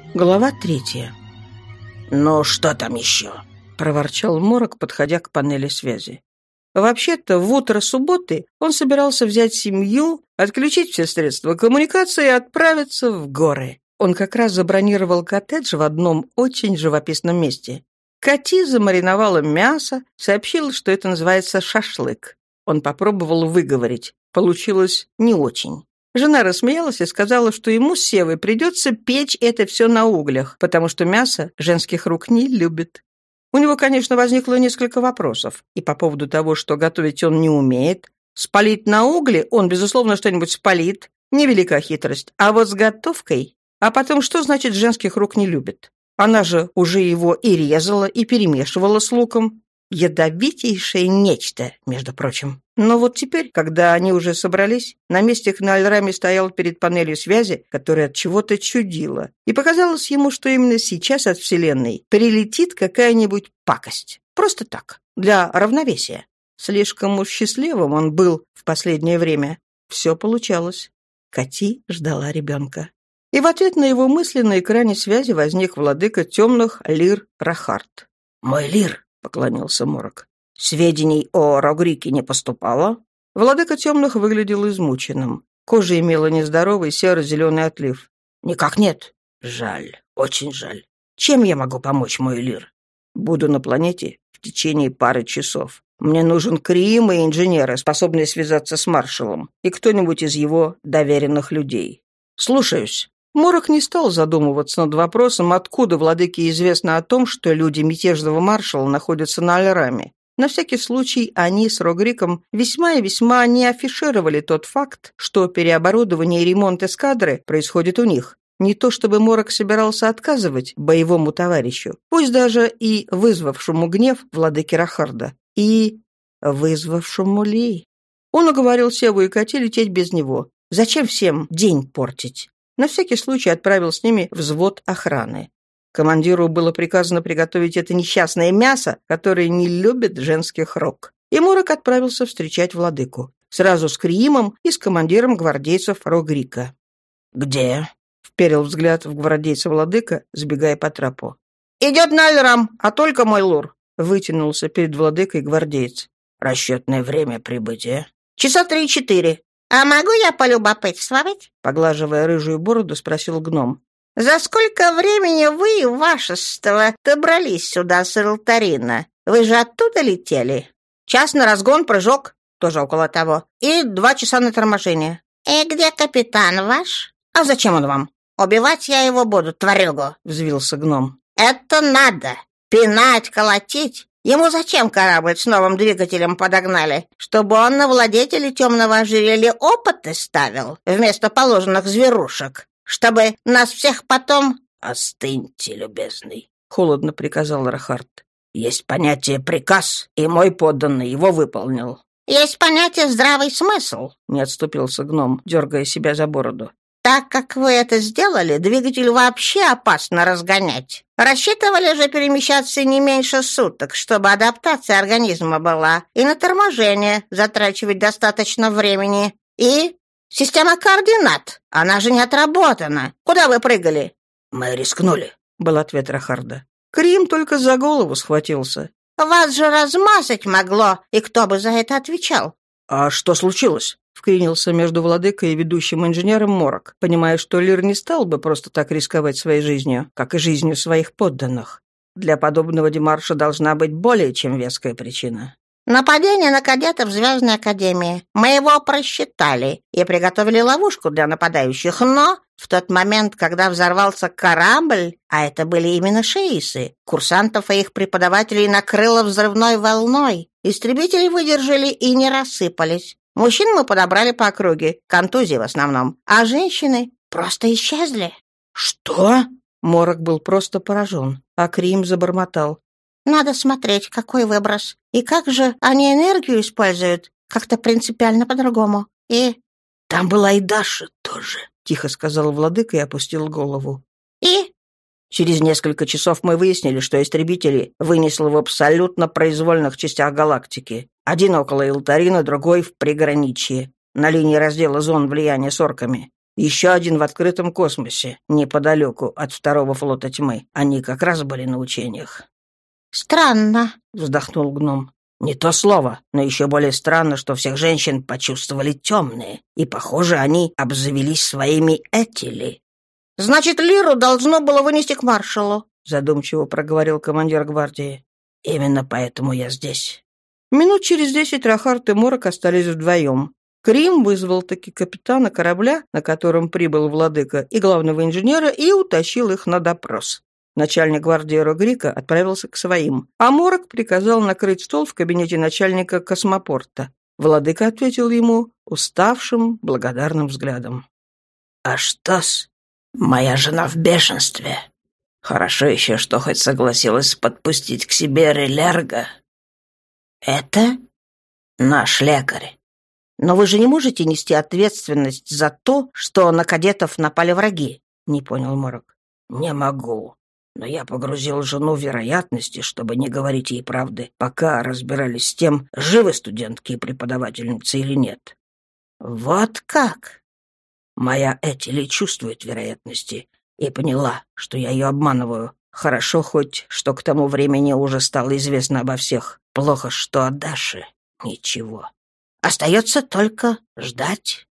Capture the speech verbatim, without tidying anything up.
Глава третья. «Ну, что там еще?» — проворчал Морок, подходя к панели связи. Вообще-то, в утро субботы он собирался взять семью, отключить все средства коммуникации и отправиться в горы. Он как раз забронировал коттедж в одном очень живописном месте. Кати замариновала мясо, сообщила, что это называется шашлык. Он попробовал выговорить. Получилось не очень. Жена рассмеялась и сказала, что ему с Севой придется печь это все на углях, потому что мясо женских рук не любит. У него, конечно, возникло несколько вопросов. И по поводу того, что готовить он не умеет. Спалить на угле он, безусловно, что-нибудь спалит. Невелика хитрость. А вот с готовкой... А потом, что значит «женских рук не любит»? Она же уже его и резала, и перемешивала с луком. Ядовитейшее нечто, между прочим. Но вот теперь, когда они уже собрались, на месте Кнальрами стоял перед панелью связи, которая от чего-то чудила, и показалось ему, что именно сейчас от Вселенной прилетит какая-нибудь пакость. Просто так, для равновесия. Слишком уж счастливым он был в последнее время. Все получалось. Кати ждала ребенка. И в ответ на его мысли на экране связи возник владыка темных Лир Рахард. «Мой Лир», — поклонился Морок, — «сведений о Рогрике не поступало?» Владыка темных выглядел измученным. Кожа имела нездоровый серо-зеленый отлив. «Никак нет. Жаль, очень жаль. Чем я могу помочь, мой Лир?» «Буду на планете в течение пары часов. Мне нужен Крим и инженеры, способные связаться с маршалом, и кто-нибудь из его доверенных людей. Слушаюсь». Морок не стал задумываться над вопросом, откуда владыке известно о том, что люди мятежного маршала находятся на Альраме. На всякий случай они с Рогриком весьма и весьма не афишировали тот факт, что переоборудование и ремонт эскадры происходит у них. Не то чтобы Морок собирался отказывать боевому товарищу, пусть даже и вызвавшему гнев владыки Рахарда, и вызвавшему ли. Он уговорил Севу и Кати лететь без него. Зачем всем день портить? На всякий случай отправил с ними взвод охраны. Командиру было приказано приготовить это несчастное мясо, которое не любит женских рук. И Морок отправился встречать владыку. Сразу с Криимом и с командиром гвардейцев Рогрика. «Где?» — вперил взгляд в гвардейца владыка, сбегая по трапу. «Идет на Альрам, а только мой лур», — вытянулся перед владыкой гвардеец. «Расчетное время прибытия?» «Часа три-четыре». «А могу я полюбопытствовать?» — поглаживая рыжую бороду, спросил гном. «За сколько времени вы, вашество, добрались сюда с Алтарина? Вы же оттуда летели?» «Час на разгон, прыжок, тоже около того, и два часа на торможение». «И где капитан ваш?» «А зачем он вам?» «Убивать я его буду, тварюгу», — взвился гном. «Это надо! Пинать, колотить! Ему зачем корабль с новым двигателем подогнали? Чтобы он на владетеле темного ожерелья опыты ставил вместо положенных зверушек? Чтобы нас всех потом...» «Остыньте, любезный», — холодно приказал Рахард. «Есть понятие «приказ», и мой подданный его выполнил». «Есть понятие «здравый смысл», — не отступился гном, дергая себя за бороду. «Так как вы это сделали, двигатель вообще опасно разгонять. Рассчитывали же перемещаться не меньше суток, чтобы адаптация организма была, и на торможение затрачивать достаточно времени. И система координат, она же не отработана. Куда вы прыгали?» «Мы рискнули», — был ответ Рахарда. Крим только за голову схватился. «Вас же размазать могло, и кто бы за это отвечал?» «А что случилось?» — вклинился между владыкой и ведущим инженером Морок, понимая, что Лир не стал бы просто так рисковать своей жизнью, как и жизнью своих подданных. Для подобного демарша должна быть более чем веская причина. «Нападение на кадетов в Звездной Академии. Мы его просчитали и приготовили ловушку для нападающих, но в тот момент, когда взорвался корабль, а это были именно шеисы, курсантов и их преподавателей накрыло взрывной волной. Истребители выдержали и не рассыпались. Мужчин мы подобрали по округе, контузии в основном, а женщины просто исчезли». «Что?» Морок был просто поражен, а Крим забормотал. «Надо смотреть, какой выброс. И как же они энергию используют? Как-то принципиально по-другому. И...» «Там была и Даша тоже», — тихо сказал владыка и опустил голову. «И?» Через несколько часов мы выяснили, что истребители вынесло в абсолютно произвольных частях галактики. Один около Алтарина, другой в приграничье, на линии раздела зон влияния с орками. Еще один в открытом космосе, неподалеку от второго флота тьмы. Они как раз были на учениях». «Странно», — вздохнул гном. «Не то слово, но еще более странно, что всех женщин почувствовали темные, и, похоже, они обзавелись своими этили». «Значит, Лиру должно было вынести к маршалу», — задумчиво проговорил командир гвардии. «Именно поэтому я здесь». Минут через десять Рахарт и Морок остались вдвоем. Крим вызвал таки капитана корабля, на котором прибыл владыка, и главного инженера, и утащил их на допрос. Начальник гвардии Рогрика отправился к своим, а Морок приказал накрыть стол в кабинете начальника космопорта. Владыка ответил ему уставшим, благодарным взглядом. «А что-с? Моя жена в бешенстве. Хорошо еще, что хоть согласилась подпустить к себе Релерга. Это наш лекарь. Но вы же не можете нести ответственность за то, что на кадетов напали враги, не понял Морок. Не могу. Но я погрузил жену в вероятности, чтобы не говорить ей правды, пока разбирались с тем, живы студентки и преподавательницы или нет. Вот как? Моя Этили чувствует вероятности и поняла, что я ее обманываю. Хорошо хоть, что к тому времени уже стало известно обо всех. Плохо, что о Даше ничего. Остается только ждать.